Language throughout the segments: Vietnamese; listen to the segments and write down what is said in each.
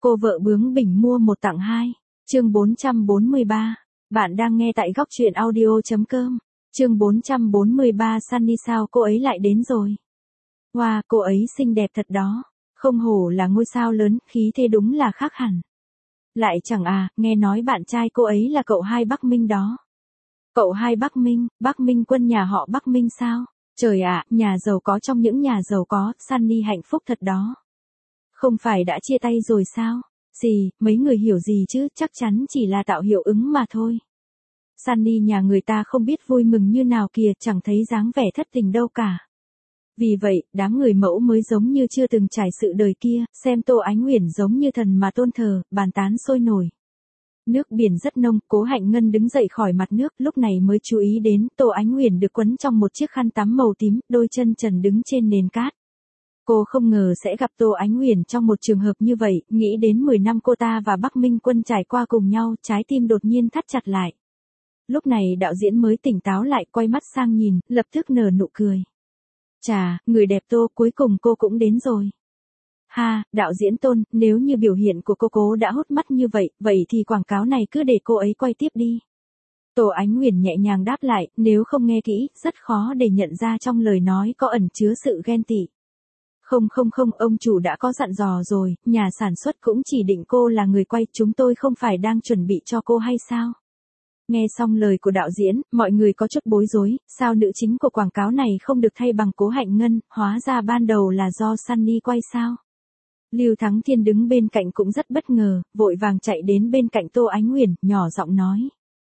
Cô vợ bướng bỉnh mua một tặng hai. Chương 443. Bạn đang nghe tại góc truyện audio.com. Chương 443 Sunny sao cô ấy lại đến rồi. Wow, cô ấy xinh đẹp thật đó. Không hổ là ngôi sao lớn, khí thế đúng là khác hẳn. Lại chẳng nghe nói bạn trai cô ấy là cậu hai Bắc Minh đó. Cậu hai Bắc Minh Quân nhà họ Bắc Minh sao? Trời ạ, nhà giàu có trong những nhà giàu có, Sunny hạnh phúc thật đó. Không phải đã chia tay rồi sao? Gì, mấy người hiểu gì chứ, chắc chắn chỉ là tạo hiệu ứng mà thôi. Sunny nhà người ta không biết vui mừng như nào kìa, chẳng thấy dáng vẻ thất tình đâu cả. Vì vậy, đám người mẫu mới giống như chưa từng trải sự đời kia, xem Tô Ánh Uyển giống như thần mà tôn thờ, bàn tán sôi nổi. Nước biển rất nông, Cố Hạnh Ngân đứng dậy khỏi mặt nước, lúc này mới chú ý đến, Tô Ánh Uyển được quấn trong một chiếc khăn tắm màu tím, đôi chân trần đứng trên nền cát. Cô không ngờ sẽ gặp Tô Ánh Uyển trong một trường hợp như vậy, nghĩ đến 10 năm cô ta và Bắc Minh Quân trải qua cùng nhau, trái tim đột nhiên thắt chặt lại. Lúc này đạo diễn mới tỉnh táo lại, quay mắt sang nhìn, lập tức nở nụ cười. Chà, người đẹp Tô, cuối cùng cô cũng đến rồi. Ha, đạo diễn Tôn, nếu như biểu hiện của cô đã hút mắt như vậy, vậy thì quảng cáo này cứ để cô ấy quay tiếp đi. Tô Ánh Uyển nhẹ nhàng đáp lại, nếu không nghe kỹ, rất khó để nhận ra trong lời nói có ẩn chứa sự ghen tị. Không, ông chủ đã có dặn dò rồi, nhà sản xuất cũng chỉ định cô là người quay, chúng tôi không phải đang chuẩn bị cho cô hay sao? Nghe xong lời của đạo diễn, mọi người có chút bối rối, sao nữ chính của quảng cáo này không được thay bằng Cố Hạnh Ngân, hóa ra ban đầu là do Sunny quay sao? Lưu Thắng Thiên đứng bên cạnh cũng rất bất ngờ, vội vàng chạy đến bên cạnh Tô Ánh Uyển, nhỏ giọng nói.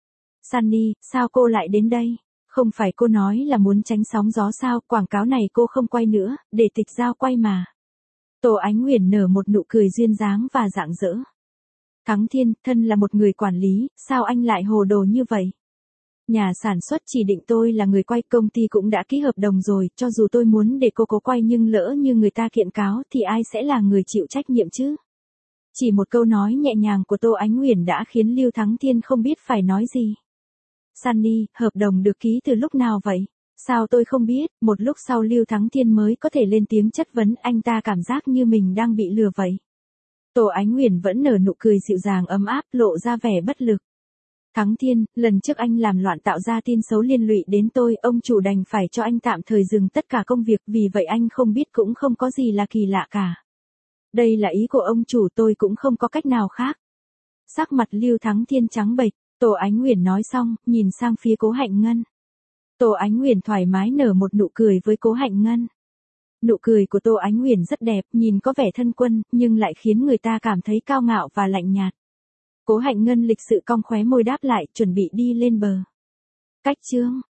Sunny, sao cô lại đến đây? Không phải cô nói là muốn tránh sóng gió sao, quảng cáo này cô không quay nữa, để Tịch Giao quay mà. Tô Ánh Uyển nở một nụ cười duyên dáng và rạng rỡ. Thắng Thiên, thân là một người quản lý, sao anh lại hồ đồ như vậy? Nhà sản xuất chỉ định tôi là người quay, công ty cũng đã ký hợp đồng rồi, cho dù tôi muốn để cô quay nhưng lỡ như người ta kiện cáo thì ai sẽ là người chịu trách nhiệm chứ? Chỉ một câu nói nhẹ nhàng của Tô Ánh Uyển đã khiến Lưu Thắng Thiên không biết phải nói gì. Sunny, hợp đồng được ký từ lúc nào vậy? Sao tôi không biết? Một lúc sau Lưu Thắng Thiên mới có thể lên tiếng chất vấn, anh ta cảm giác như mình đang bị lừa vậy. Tô Ánh Uyển vẫn nở nụ cười dịu dàng ấm áp, lộ ra vẻ bất lực. Thắng Thiên, lần trước anh làm loạn tạo ra tin xấu liên lụy đến tôi, ông chủ đành phải cho anh tạm thời dừng tất cả công việc, vì vậy anh không biết cũng không có gì là kỳ lạ cả. Đây là ý của ông chủ, tôi cũng không có cách nào khác. Sắc mặt Lưu Thắng Thiên trắng bệch, Tô Ánh Uyển nói xong, nhìn sang phía Cố Hạnh Ngân. Tô Ánh Uyển thoải mái nở một nụ cười với Cố Hạnh Ngân. Nụ cười của Tô Ánh Uyển rất đẹp, nhìn có vẻ thân quân, nhưng lại khiến người ta cảm thấy cao ngạo và lạnh nhạt. Cố Hạnh Ngân lịch sự cong khóe môi đáp lại, chuẩn bị đi lên bờ. Cách chương.